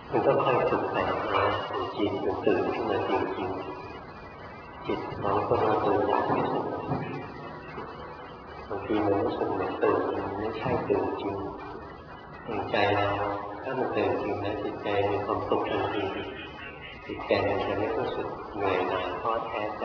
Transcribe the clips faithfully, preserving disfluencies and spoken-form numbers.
มันก็ค่อยฝึกไปนะจิตมันตื่นขึ้นมาจริงๆจิตของคนเราตื่นยากที่สุดบางทีมันรู้สึกเหมือนตื่นมันไม่ใช่ตื่นจริงใจเราถ้ามันตื่นจริงนะจิตใจมีความสุขทันทีจิตใจมันจะไม่รู้สึกเหนื่อยหน่ายท้อแท้ใจ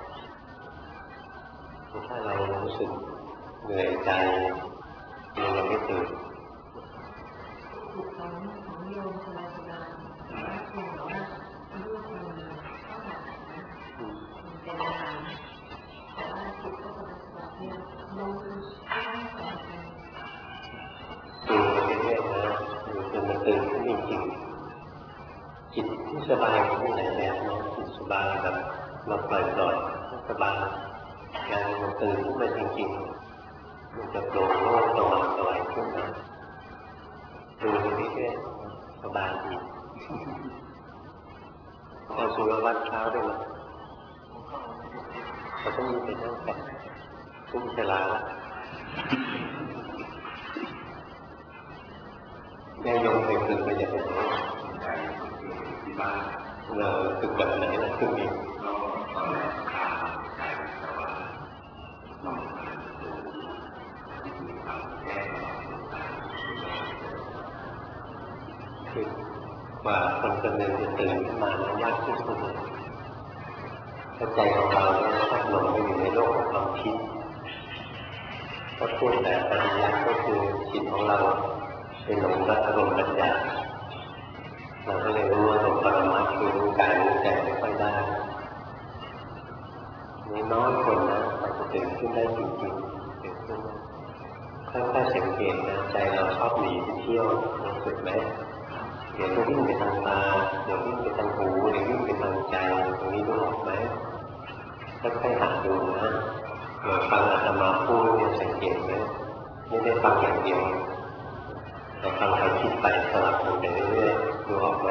ถ้าเรารู้สึกเหนื่อยใจมันยังไม่ตื่นจิตของของโยมสบายสบายเพียงแต่ว่ารูปมันเข้ามามันเป็นอาการแต่ว่าจิตก็สบายสบายเพียงลงไม่ได้สบายใจตื่นไปเรื่อยๆนะอยู่จนมันตื่นขึ้นจริงๆจิตที่สบายมีหลายแบบนะจิตสบายแบบเราปล่อยๆสบายการมันตื่นขึ้นมาจริงๆมันจะโปร่งโล่งสว่างสวยขึ้นมาดูไปเรื่อยๆสบายดีเอาสุรวัตเช้าได้ไหมเราต้องมีไปนั่งแปะทุ่มเวลาละแม่ยงไปฝึกไปจากไหนที่บ้านเราฝึกแบบไหนล่ะฝึกเองกว่าคนคนหนึ่งจะตื่นขึ้นมานั้นยากที่สุดถ้าใจของเราเนี่ยชอบหลงไปอยู่ในโลกของความคิดถ้าพูดแบบปริยัติก็คือจิตของเราเป็นหลงรักอารมณ์ปัญญาเราก็เลยรู้ว่าหลงปรมัตถ์คือรู้กายรู้ใจไม่ค่อยได้นี่น้อยคนนะเราจะตื่นขึ้นได้จริงๆตื่นขึ้นค่อยๆสังเกตนะใจเราชอบหนีไปเที่ยวรู้สึกไหมเดี๋ยวก็วิ่งไปทางตาเดี๋ยววิ่งไปทางหูเดี๋ยววิ่งไปทางใจตรงนี้รู้ออกไหมค่อยๆหัดดูนะเดี๋ยวฟังอาตมาพูดเนี่ยสังเกตไหมไม่ได้ฟังอย่างเดียวแต่ฟังไปคิดไปสลับกันไปเรื่อยๆดูออกไหม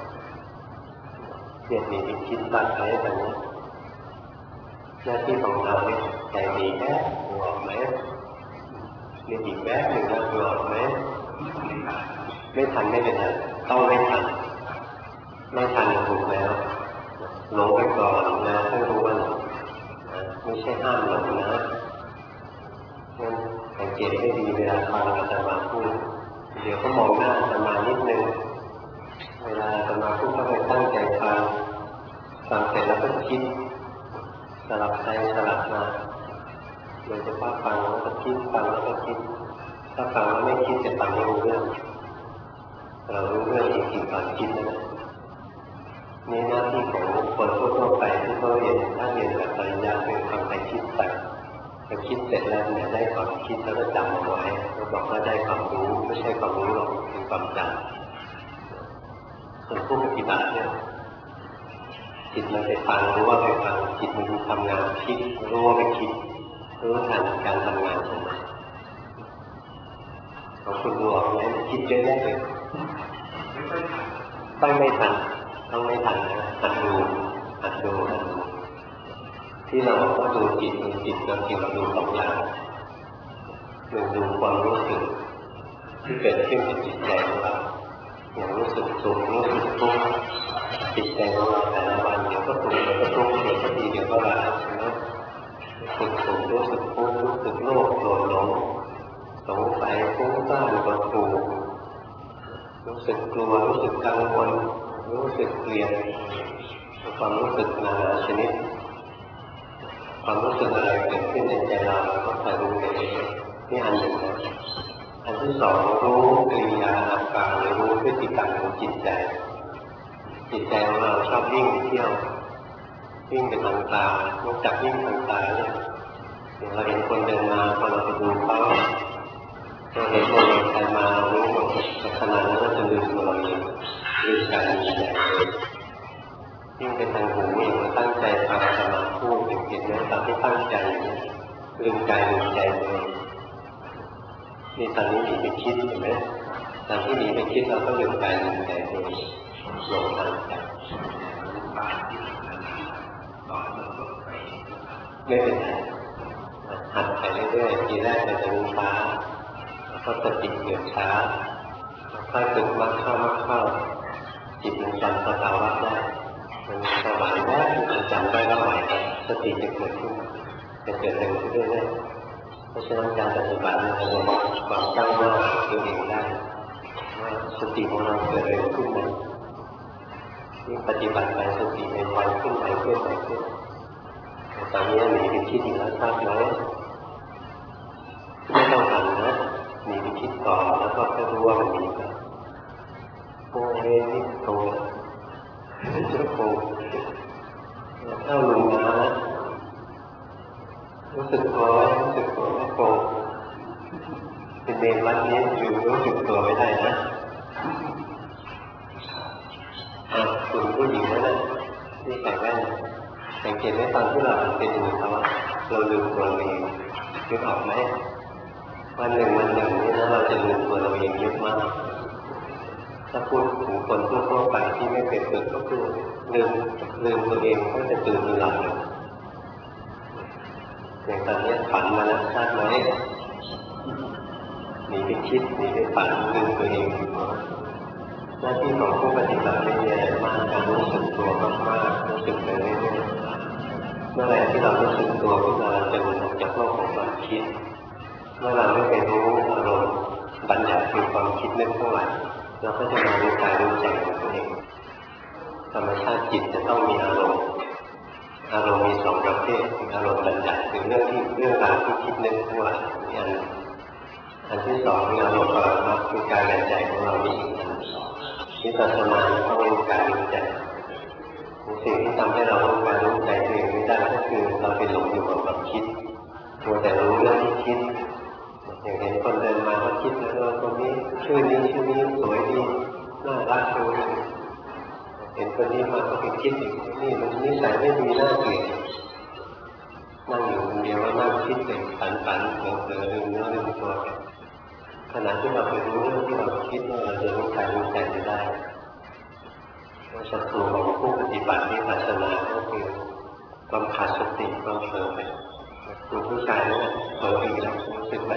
เรียนมีวิคิดบ้างไหมแบบนี้หน้าที่ของเราเนี่ยใจดีแค่ดูออกไหมเรียนอีกแป๊บหนึ่งนะดูออกไหมไม่ทันไม่เป็นไรต้องไม่ทันไม่ทันถูกแล้วหลงไปก่อนนะให้รู้ว่าหลงไม่ใช่ห้ามหลงนะงั้นสังเกตให้ดีเวลาฟังอาตมาพูดเดี๋ยวก็มองหน้าอาตมานิดนึงเวลาอาตมาพูดก็ไปตั้งใจฟังฟังเสร็จแล้วก็คิดสลับใจสลับมาโดยเฉพาะฟังแล้วก็คิดฟังแล้วก็คิดถ้าฟังแล้วไม่คิดจะฟังไม่รู้เรื่องเรารู้เรื่องจริงๆตอนคิดนะนี่หน้าที่ของคนทั่วๆไปที่เขาเรียนถ้าเรียนแบบปริญญาเป็นฟังไปคิดไปพอคิดเสร็จแล้วเนี่ยได้ความคิดแล้วก็จำเอาไว้เราบอกว่าได้ความรู้ไม่ใช่ความรู้หรอกเป็นความจำส่วนผู้ปฏิบัติเนี่ยจิตมันไปฟังรู้ว่าไปฟังจิตมันทำงานคิดรู้ว่าไปคิดรู้ทันการทำงานของมันของคุณดูออกไหมคิดเยอะแยะเลยต้องไม่ทันต้องไม่ทันนะหัดดูหัดดูหัดดูที่เราบอกว่าดูจิตดูจิตเราจริงเราดูสองอย่างหนึ่งดูความรู้สึกที่เกิดขึ้นกับจิตใจของเราอย่างรู้สึกสุขรู้สึกทุกข์จิตใจของเราแต่ละวันเดี๋ยวก็สุขเดี๋ยวก็ทุกข์เดี๋ยวก็ดีเดี๋ยวก็ร้ายใช่ไหมรู้สึกสุขรู้สึกทุกข์รู้สึกโลภโกรธหลงสงสัยฟุ้งซ่านกดขู่รู้สึกกลัวรู้สึกกังวลรู้สึกเกลียดความรู้สึกนานาชนิดความรู้สึกอะไรเกิดขึ้นในใจเราเราก็คอยรู้ไปเรื่อยๆนี่อันหนึ่งนะอันที่สองรู้กิริยาอาการหรือรู้พฤติกรรมของจิตใจจิตใจของเราชอบวิ่งเที่ยววิ่งไปทางตารู้จักวิ่งทางตาเนี่ยเราเห็นคนเดินมาพอเราไปดูเขาเราเห็นคนเดินไปมารู้หมดแต่ขณะนั้นก็จะลืมตัวเราเองลืมการมีใจยิ่งไปทางหูอย่างเราตั้งใจฟังสมาธิพูดอย่างเห็นไหมตอนที่ตั้งใจลืมกายลืมใจเลยนี่ตอนนี้หนีไปคิดเห็นไหมตอนที่หนีไปคิดเราก็ลืมกายลืมใจเลยหลงทางใจไม่เป็นไรหัดไปเรื่อยๆทีแรกเราจะรู้ช้าแล้วก็สติเกิดช้าค่อยฝึกมากเข้ามากเข้าจิตมันจำสภาวะได้มันสบายได้มันจำได้ว่าไหวสติจะเกิดขึ้นจะเกิดเร็วขึ้นเรื่อยๆเพราะฉะนั้นการปฏิบัติมันจะมีความก้าวหน้าตัวเองได้ว่าสติของเราเกิดเร็วขึ้นไหมยิ่งปฏิบัติไปสติเป็นไวขึ้นไวขึ้นไวขึ้นตอนนี้หนีไปคิดอีกแล้วทราบไหมไม่ต้องทำนะหนีไปคิดต่อแล้วก็จะรู้ว่ามันหนีไปโอ้เฮ้ยนี่โตเจ้าโกเข้าลงมาแล้วรู้สึกตัวไหมรู้สึกตัวไม่โกเป็นเด็กวัดนี้อยู่รู้สึกตัวไม่ได้นะอ่ะคุณผู้หญิงนั่นแหละที่ใส่แว่นสังเกตไหมตอนที่เราเป็นอยู่เขาเราลืมตัวเองนึกออกไหมวันหนึ่งวันหนึ่งนี่นะเราจะลืมตัวเราเองเยอะมากถ้าพูดถึงคนทั่วไปที่ไม่เคยฝึกก็คือลืมลืมตัวเองก็จะตื่นหลับเลยอย่างตอนนี้ฝันมาแล้วทราบไหมหนีไปคิดหนีไปฝันลืมตัวเองหน้าที่ของผู้ปฏิบัติไม่มีอะไรมากการรู้สึกตัวมากๆรู้สึกไปเรื่อยๆเมื่อไหร่ที่เรารู้สึกตัวขึ้นมาเราจะหลุดออกจากโลกของความคิดเมื่อเราไม่ไปรู้อารมณ์บัญญัติคือความคิดนึกเท่าไหร่เราก็จะมารู้กายรู้ใจของตัวเองธรรมชาติจิตจะต้องมีอารมณ์อารมณ์มีสองประเภทคืออารมณ์บัญญัติคือเรื่องที่เรื่องราวที่คิดนึกทั้งหลายอันอันที่สองคืออารมณ์ปรมัตถ์คือกายและใจของเรามีอีกอันวิปัสสนาต้องรู้กายรู้ใจสิ่งที่ทำให้เรารู้กายรู้ใจตัวเองไม่ได้ก็คือเราไปหลงอยู่กับความคิดมัวแต่รู้เรื่องที่คิดอย่างเห็นคนเดินมาก็คิดว่าเออคนนี้ชื่อนี้ชื่อนี้สวยดีน่ารักดูเห็นคนนี้มาก็ไปคิดอีกนี่มันนิสัยไม่ดีน่าเกลียดนั่งอยู่คนเดียวว่านั่งคิดเองฝันฝันเผลอเผลอลืมเนื้อลืมตัวขณะที่เราไปรู้เรื่องที่เราคิดว่าเราจะรู้กายรู้ใจจะได้ศัตรูของผู้ปฏิบัติวิปัสสนาก็คือความขาดสติความเผลอไปคุณผู้ชายนั่นเผลออีกแล้วรู้สึกไหม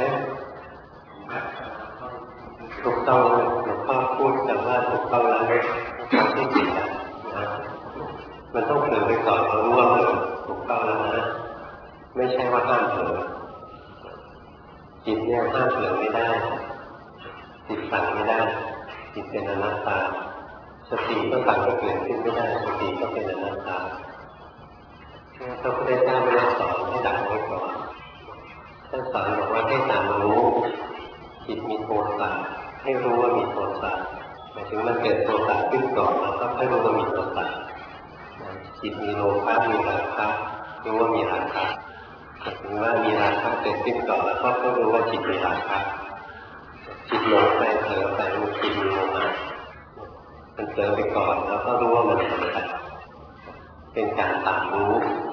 ถูกต้องหลวงพ่อพูดแต่ว่าถูกต้องแล้วทำที่ผิดนะมันต้องเผลอไปก่อนเรารู้ว่าเผลอถูกต้องแล้วนะไม่ใช่ว่าห้ามเผลอจิตเนี่ยห้ามเผลอไม่ได้จิตสั่งไม่ได้จิตเป็นอนัตตาสติก็สั่งให้เกิดขึ้นไม่ได้สติก็เป็นอนัตตาพระพุทธเจ้าไม่ได้สอนให้ดักไว้ก่อนท่านสอนบอกว่าให้ตามรู้จิตมีโทสะให้รู้ว่ามีโทสะหมายถึงมันเกิดโทสะขึ้นก่อนแล้วก็ให้รู้ว่ามีโทสะจิตมีโลภะมีราคะรู้ว่ามีราคะหมายถึงว่ามีราคะเกิดขึ้นก่อนแล้วก็ให้รู้ว่าจิตมีราคะจิตหลงไปเผลอไปมันจิตมีโมหะมันเผลอไปก่อนแล้วก็รู้ว่ามันเผลอไปเป็นการตามรู้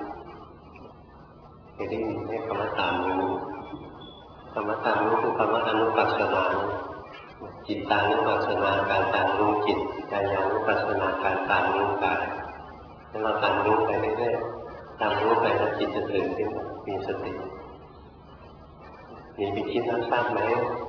เคยได้ยินไหมคำว่าตามรู้คำว่าตามรู้คือคำว่าอนุปัสสนาจิตตานุปัสสนาการตามรู้จิตกายานุปัสสนาการตามรู้กายถ้าเราตามรู้ไปเรื่อยๆตามรู้ไปแล้วจิตจะตื่นขึ้นมีสติมีไปคิดแล้วทราบไหม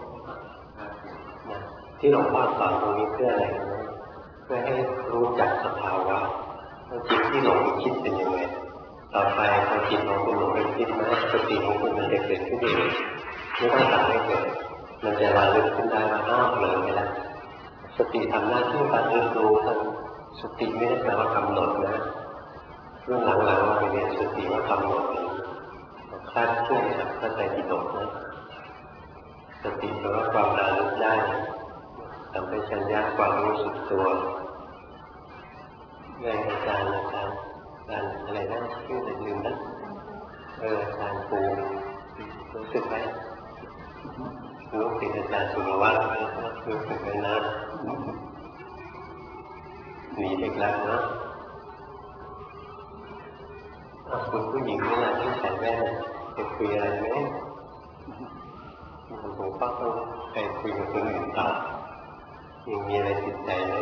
ที่หลวงพ่อสอนตรงนี้เพื่ออะไรนะเพื่อให้รู้จักสภาวะว่าจิตที่หลงไปคิดเป็นยังไงต่อไปพอจิตของคุณหลงไปคิดนะสติของคุณมันจะเกิดขึ้นเองไม่ต้องสั่งให้เกิดมันจะระลึกขึ้นได้ว่าอ้าวเผลอไปแล้วสติทำหน้าที่การเรียนรู้ทางสติไม่ได้แปลว่ากำหนดนะเรื่องหลังๆเราไปเรียนสติว่ากำหนดคลาดเคลื่อนจากพระไตรปิฎกนะสติแปลว่าความระลึกได้สัมปชัญญะความรู้สึกตัวเรื่องอาจารย์อาจารย์อาจารย์อะไรนะชื่ออะไรลืมนะเอออาจารย์ปูรู้สึกไหมรู้สึกอาจารย์สุรวัฒน์รู้สึกไหมนะหนีไปแล้วนะคุณผู้หญิงนี่แหละที่ใส่แว่นจะคุยอะไรไหมผมก็ต้องไปคุยกับคนอื่นต่อยังมีอะไรติดใจไหม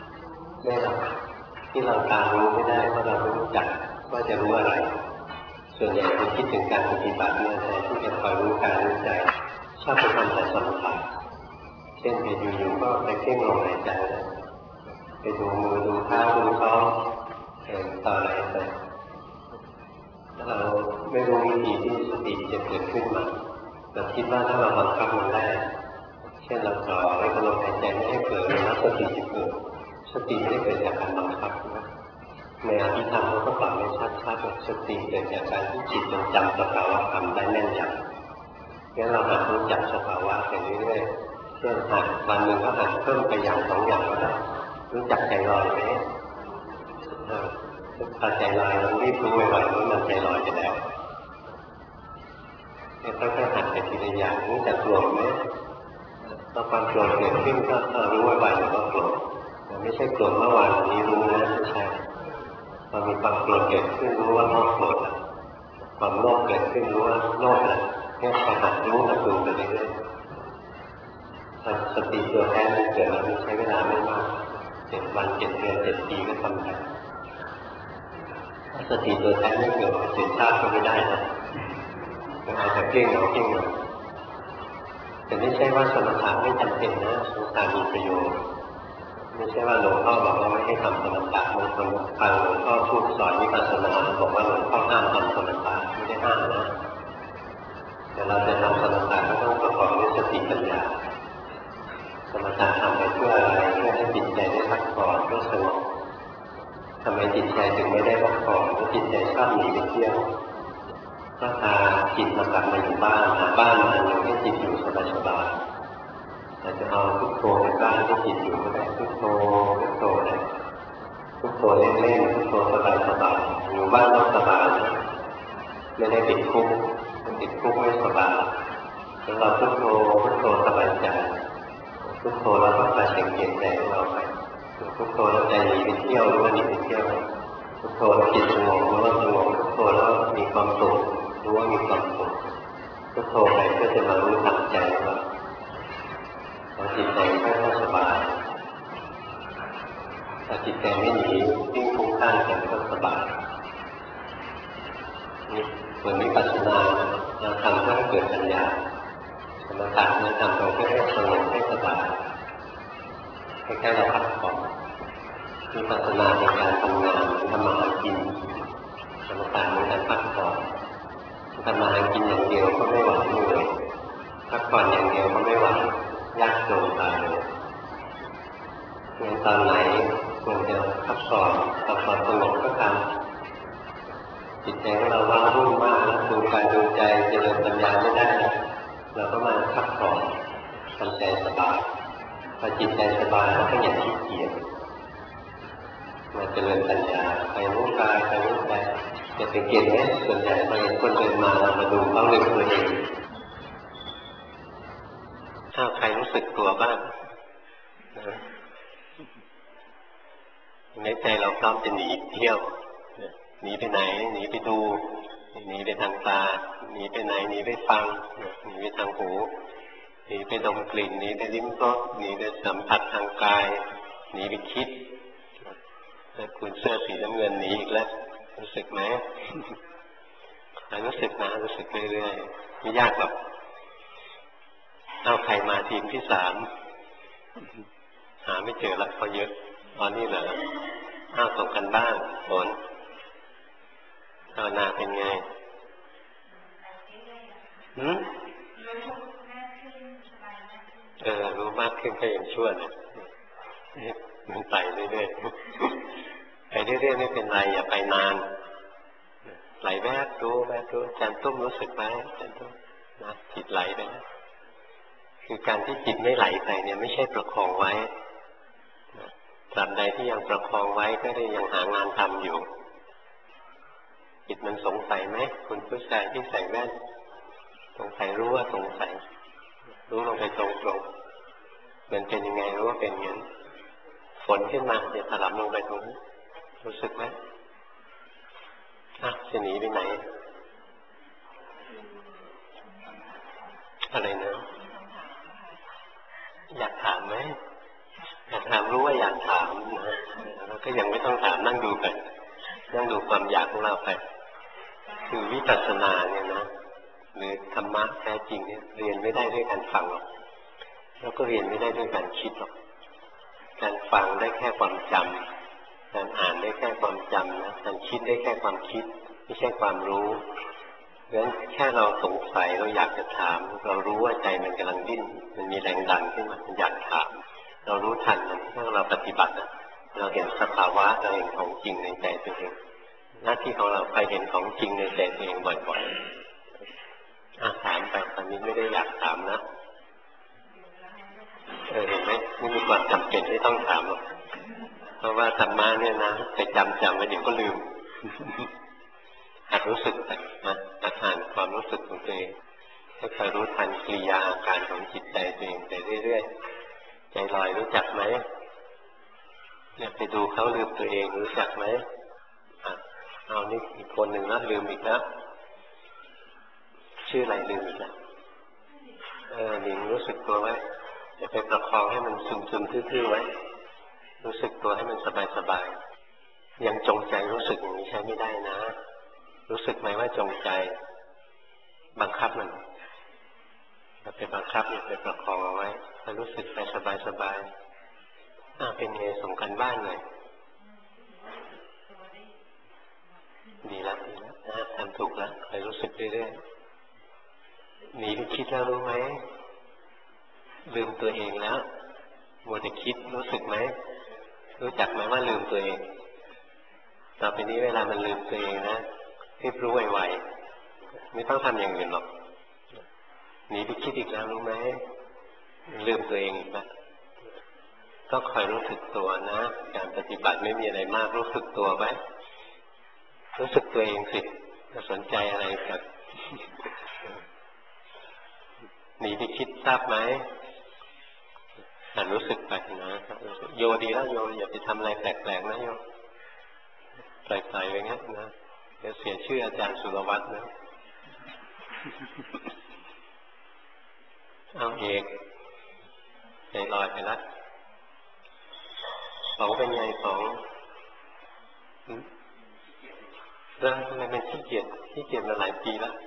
ไม่หรอกที่เราตามรู้ไม่ได้เพราะเราไม่รู้จักว่าจะรู้อะไรส่วนใหญ่คนคิดถึงการปฏิบัติเนี่ยแทนที่จะคอยรู้กายรู้ใจชอบไปทำแต่สมถะเช่นไปอยู่ๆก็ไปเพ่งลมหายใจไปดูมือดูเท้าดูท้องเองต่ออะไรไปเราไม่รู้วิธีที่สติจะเกิดขึ้นมาเราคิดว่าถ้าเราบังคับมันได้เช่นเราต่อไว้กับลมหายใจไม่ให้เกิดแล้วสติจะเกิดสติไม่ได้เกิดจากการบังคับนะในอภิธรรมเขาก็ปรับให้ชัดๆว่าสติเกิดจากการที่จิตมันจำสภาวะธรรมได้แน่นยำงั้นเราหัดรู้จักสภาวะไปเรื่อยๆเช่นหัดวันหนึ่งก็หัดเพิ่มไปอย่างสองอย่างก็ได้รู้จักใจลอยไหมถ้าใจลอยเรารีบรู้ไวๆว่ามันใจลอยไปแล้วเนี่ยต้องหัดไปทีละอย่างรู้จักโกรธไหมถ้าความโกรธเกิดขึ้นก็รู้ไวๆแล้วก็โกรธไม่ใช่โกรธเมื่อวานนี้รู้นะไม่ใช่พอมีความโกรธเกิดขึ้นรู้ว่าโกรธแล้วความโลภเกิดขึ้นรู้ว่าโลภแล้วเนี่ยพอหัดรู้หัดดูไปเรื่อยๆสติตัวแท้มันเกิดแล้วมันใช้เวลาไม่มากเจ็ดวันเจ็ดเดือนเจ็ดปีก็ทำได้สติตัวแท้ไม่เกิดเจ็ดชาติก็ไม่ได้นะก็เอาแต่เพ่งเอาเพ่งเอาแต่ไม่ใช่ว่าสมถะไม่จำเป็นนะสมถะมีประโยชน์ไม่ใช่ว่าหลวงพ่อบอกว่าไม่ให้ทำสมถะบางคนฟังหลวงพ่อพูดสอนวิปัสสนาบอกว่าหลวงพ่อห้ามทำสมถะไม่ได้ห้ามนะแต่เราจะทำสมถะก็ต้องประกอบด้วยสติปัญญาสมถะทำไปเพื่ออะไรเพื่อให้จิตใจได้พักผ่อนเพื่อสงบทำไมจิตใจถึงไม่ได้พักผ่อนเพราะจิตใจชอบหนีไปเที่ยวถ้าพาจิตมากลับมาอยู่บ้านหาบ้านมาอยู่ให้จิตอยู่สบายๆแต่จะเอาพุทโธเป็นบ้านให้จิตอยู่ก็ได้พุทโธพุทโธได้พุทโธเล่นๆพุทโธสบายๆอยู่บ้านต้องสบายนะไม่ได้ติดคุกติดคุกไม่สบายแล้วเราพุทโธพุทโธสบายใจพุทโธเราต้องการสังเกตใจของเราไปพุทโธแล้วใจหนีไปเที่ยวหรือว่าหนีไปเที่ยวพุทโธแล้วจิตสงบหรือว่าสงบพุทโธแล้วมีความสุขหรือว่ามีความสุขพุทโธไปก็จะมารู้ทันใจว่าพอจิตใจค่อยๆสบายถ้าจิตใจไม่หนีวิ่งฟุ้งซ่านกันก็สบายนี่เหมือนวิปัสสนาเราทำเพื่อให้เกิดปัญญาสมถะเราทำเพื่อให้สงบให้สบายให้แค่เราพักผ่อนวิปัสสนาในการทำงานทำมาหากินสมถะในการพักผ่อนทำมาหากินอย่างเดียวก็ไม่ไหวเลยพักผ่อนอย่างเดียวก็ไม่ไหวยากจนตายเลยงั้นตอนไหนควรจะพักผ่อนพักผ่อนสงบก็ทำจิตใจของเราว้าวุ่นมากแล้วดูกายดูใจเจริญปัญญาไม่ได้เราก็มาพักผ่อนทำใจสบายพอจิตใจสบายเราก็อย่าขี้เกียจมาเจริญปัญญาไปรู้กายไปรู้ใจจะสังเกตไหมส่วนใหญ่พอเห็นคนเดินมาเรามาดูเขาเรื่องตัวเองถ้าใครรู้สึกตัวบ้างในใจเราพร้อมจะหนีเที่ยวหนีไปไหนหนีไปดูหนีไปทางตาหนีไปไหนหนีไปฟังหนีไปทางหูหนีไปดมกลิ่นหนีไปลิ้มรสหนีไปสัมผัสทางกายหนีไปคิดคุณเสื้อสีน้ำเงินหนีอีกแล้วรู้สึกไหมรู้สึกนะรู้สึกเรื่อยๆไม่ยากหรอกเอาใครมาทีมที่สามหาไม่เจอละเพราะเยอะตอนนี้เหรออ้าวส่งกันบ้างฝนภาวนาเป็นไงหืมเออรู้มากขึ้นก็ยังชั่วนะมันไปเรื่อยๆไปเรื่อยๆไม่เป็นไรอย่าไปนานไหลแวบรู้แวบรู้จันตุ้มรู้สึกไหมจันตุ้มนะจิตไหลไปนะคือการที่จิตไม่ไหลไปเนี่ยไม่ใช่ประคองไว้ตราบใดที่ยังประคองไว้ก็ได้ยังหางานทำอยู่จิตมันสงสัยไหมคุณผู้ชายที่ใส่แว่นสงสัยรู้ว่าสงสัยรู้ลงไปตรงๆมันเป็นยังไงรู้ว่าเป็นอย่างนั้นฝนขึ้นมาจะถลำลงไปตรงนี้รู้สึกไหมอ่ะจะหนีไปไหนอะไรนะอยากถามไหมอยากถามรู้ว่าอยากถามนะแล้วก็ยังไม่ต้องถามนั่งดูไปนั่งดูความอยากของเราไปคือวิปัสสนาเนี่ยนะหรือธรรมะแท้จริงเนี่ยเรียนไม่ได้ด้วยการฟังหรอกแล้วก็เรียนไม่ได้ด้วยการคิดหรอกการฟังได้แค่ความจำการอ่านได้แค่ความจำนะการคิดได้แค่ความคิดไม่ใช่ความรู้เพราะฉะนั้นแค่เราสงสัยเราอยากจะถามเรารู้ว่าใจมันกำลังดิ้นมันมีแรงดันขึ้นมามันอยากถามเรารู้ทันมันถ้าเราปฏิบัตินะเราเห็นสภาวะเราเห็นของจริงในใจตัวเองหน้าที่ของเราไปเห็นของจริงในใจตัวเองบ่อยๆอาถามไปตอนนี้ไม่ได้อยากถามนะเออเห็นไหมไม่มีความจำเป็นที่ต้องถามหรอกเพราะว่าธรรมะเนี่ยนะไปจำจำไว้เดี๋ยวก็ลืมหัดรู้สึกไปนะหัดอ่านความรู้สึกของตัวเองถ้าเคยรู้ทันกิริยาอาการของจิตใจตัวเองไปเรื่อยๆใจลอยรู้จักไหมเนี่ยไปดูเขาลืมตัวเองรู้จักไหมอ่ะเอานี่อีกคนหนึ่งนะลืมอีกแล้วชื่ออะไรลืมอีกแล้วเออหนิงรู้สึกตัวไว้อย่าไปประคองให้มันซึมๆทื่อๆไว้รู้สึกตัวให้มันสบายๆยังจงใจรู้สึกอย่างนี้ใช้ไม่ได้นะรู้สึกไหมว่าจงใจบังคับมันอย่าไปบังคับอย่าไปประคองเอาไว้ถ้ารู้สึกไปสบายๆอ่าเป็นไงส่งกันบ้านหน่อยดีแล้วดีแล้วนะทำถูกแล้วคอยรู้สึกเรื่อยๆหนีไปคิดแล้วรู้ไหมลืมตัวเองแล้วมัวแต่คิดรู้สึกไหมรู้จักไหมว่าลืมตัวเองต่อไปนี้เวลามันลืมตัวเองนะรีบรู้ไวๆไม่ต้องทำอย่างอื่นหรอกหนีไปคิดอีกแล้วรู้ไหมลืมตัวเองอีกแล้วก็คอยรู้สึกตัวนะการปฏิบัติไม่มีอะไรมากรู้สึกตัวไว้รู้สึกตัวเองสิจะสนใจอะไรกับหนีไปคิดทราบไหมแต่รู้สึกไปนะโยดีแล้วโยอย่าไปทำอะไรแปลกๆนะโยปล่อยๆไปงั้นนะเดี๋ยวเสียชื่ออาจารย์สุรวัตรนะเอาเอกใจลอยไปแล้วสองเป็นไงสองเรื่องทำไมเป็นขี้เกียจขี้เกียจมาหลายปีแล้ว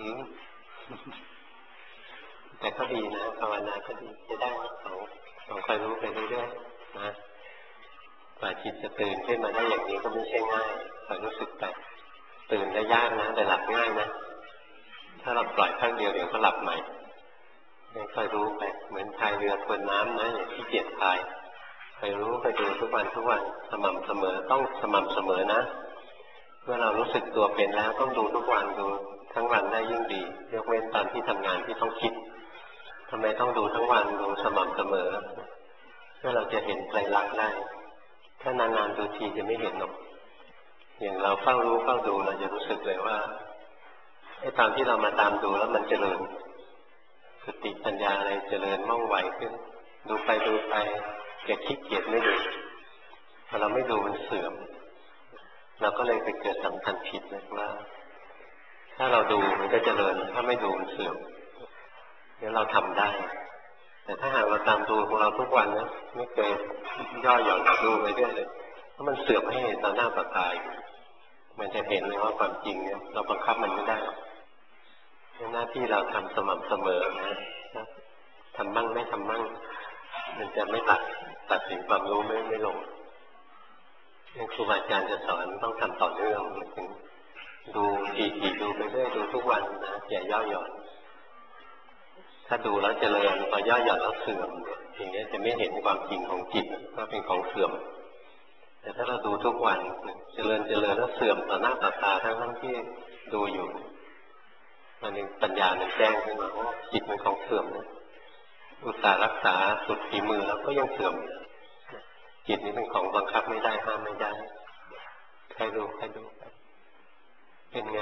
แต่ก็ดีนะภาวนาก็ดีจะได้สองสองคอยรู้ไปเรื่อยๆนะกว่าจิตจะตื่นขึ้นมาได้อย่างนี้ก็ไม่ใช่ง่ายคอยรู้สึกไปตื่นได้ยากนะแต่หลับง่ายนะถ้าเราปล่อยข้างเดียวเดี๋ยวก็หลับใหม่คอยรู้ไปเหมือนพายเรือทวนน้ำนะอย่างที่เกียจพายคอยรู้คอยดูทุกวันทุกวันสม่ำเสมอต้องสม่ำเสมอนะเมื่อเรารู้สึกตัวเป็นแล้วต้องดูทุกวันดูทั้งวันได้ยิ่งดียกเว้นตอนที่ทำงานที่ต้องคิดทำไมต้องดูทั้งวันดูสม่ำเสมอเพื่อเราจะเห็นไตรลักษณ์ได้ถ้านานๆดูทีจะไม่เห็นหรอกอย่างเราเฝ้ารู้เฝ้าดูเราจะรู้สึกเลยว่าไอ้ตอนที่เรามาตามดูแล้วมันเจริญสติปัญญาอะไรเจริญม่องไวขึ้นดูไปดูไปแกขี้เกียจไม่ดูพอเราไม่ดูมันเสื่อมเราก็เลยไปเกิดสำคัญผิดนะว่าถ้าเราดูมันก็เจริญถ้าไม่ดูมันเสื่อมเนี่ยเราทำได้แต่ถ้าหากเราตามดูของเราทุกวันนะไม่เคยย่อหย่อนดูไปเรื่อยเลยเพราะมันเสื่อมให้เห็นต่อหน้าต่อตามันจะเห็นเลยว่าความจริงเนี่ยเราบังคับมันไม่ได้หน้าที่เราทำสม่ำเสมอนะทำมั่งไม่ทำมั่งมันจะไม่ตัดตัดสิ่งความรู้ไม่ไม่ลงครูบาอาจารย์จะสอนต้องทำต่อเนื่องถึงดูทีๆดูไปเรื่อยดูทุกวันนะอย่าย่อหย่อนถ้าดูแล้วเจริญพอย่อหย่อนแล้วเสื่อมอย่างนี้จะไม่เห็นความจริงของจิตว่าเป็นของเสื่อมแต่ถ้าเราดูทุกวันเจริญเจริญแล้วเสื่อมต่อหน้าต่อตาทั้งทั้งที่ดูอยู่มันนึงปัญญามันแจ้งขึ้นมาว่าจิตมันของเสื่อมนะอุตส่าห์รักษาสุดฝีมือแล้วก็ยังเสื่อมจิตนี้เป็นของบังคับไม่ได้ห้ามไม่ได้ใครดูใครดูเป็นไง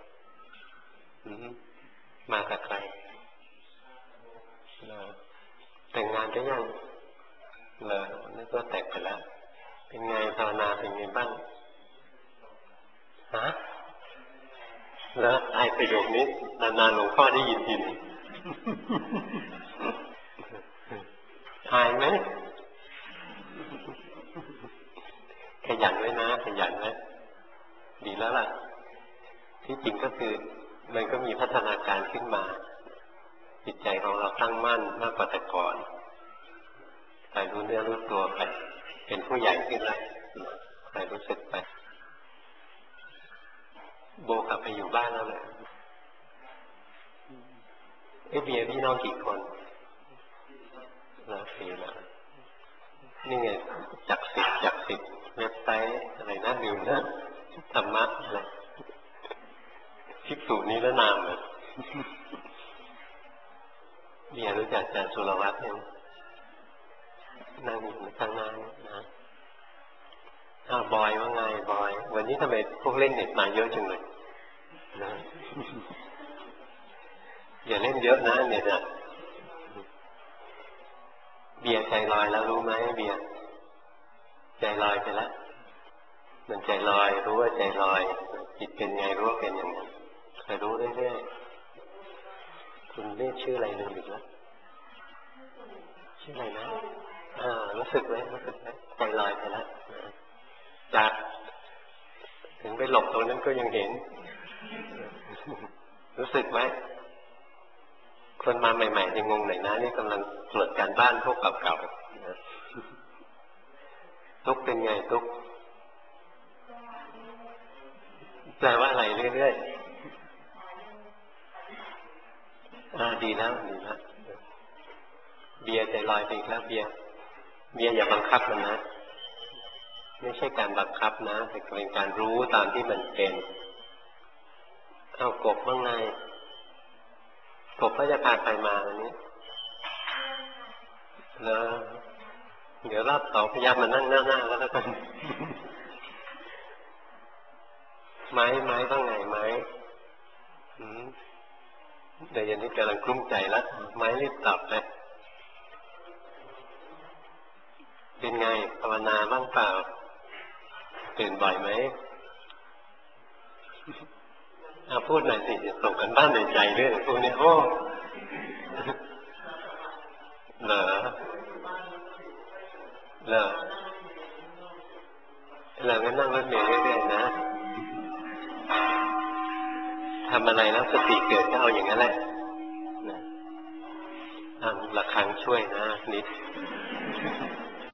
มากับใครแต่งงานได้ยังเลยนึกว่าแต่งไปแล้วเป็นไงภาวนาเป็นไงบ้างฮะแล้วไอ้ประโยคนี้นานๆหลวงพ่อได้ยินทีนึงอายไหมขยันไว้นะขยันไว้ดีแล้วล่ะที่จริงก็คือมันก็มีพัฒนาการขึ้นมาจิตใจของเราตั้งมั่นมากกว่าแต่ก่อนคอยรู้เนื้อรู้ตัวไปเป็นผู้ใหญ่ขึ้นแล้วคอยรู้สึกไปโบกลับไปอยู่บ้านแล้วเลยเอ๊ะเบียร์พี่น้องกี่คนนะสี่แล้วนี่ไงจักสิบจักสิบเว็บไซต์อะไรน่าดื่มนะธรรมะอะไรภิกษุนี้แล้วนามเลยเบียร์รู้จักอาจารย์สุรวัตรไหมนั่งอยู่ข้างหน้านะอ้าวบอยว่าไงบอยวันนี้ทำไมพวกเล่นเน็ตมาเยอะจังเลยนะอย่าเล่นเยอะนะเน็ตอ่ะเบียร์ใจลอยแล้วรู้ไหมเบียร์ใจลอยไปแล้วมันใจลอยรู้ว่าใจลอยจิตเป็นไงรู้ว่าเป็นอย่างนั้นคอยรู้เรื่อยๆคุณเรียกชื่ออะไรลืมอีกแล้วชื่ออะไรนะอ่ารู้สึกไหมรู้สึกไหมใจลอยไปแล้วจากถึงไปหลบตรงนั้นก็ยังเห็นรู้สึกไหมคนมาใหม่ๆยังงงหน่อยนะนี่กำลังตรวจการบ้านพวกเก่าๆทุกเป็นไงทุกแปลว่าอะไรเรื่อยๆอ่าดีแล้วดีแล้วเบียร์ใจลอยไปอีกแล้วเบียร์เบียร์อย่าบังคับมันนะไม่ใช่การบังคับนะแต่เป็นการรู้ตามที่มันเป็นเอากบว่าไงกบก็จะพาใครมาวันนี้แล้วเดี๋ยวรอบต่อพยายามมานั่งหน้าๆแล้วกันไม้ไม้ต้องไงไม้เดี๋ยวยันนี้กำลังกลุ้มใจแล้วไม้รีบตอบเลยเป็นไงภาวนาบ้างเปล่าตื่นบ่อยไหมเอาพูดหน่อยสิจะส่งกันบ้านในใจเรื่องพวกนี้โอ้เหรอเหรอเราก็นั่งรถเมล์เรื่อยๆนะทำอะไรแล้วสติเกิดก็เอาอย่างนั้นแหละนะทำระฆังช่วยนะนิด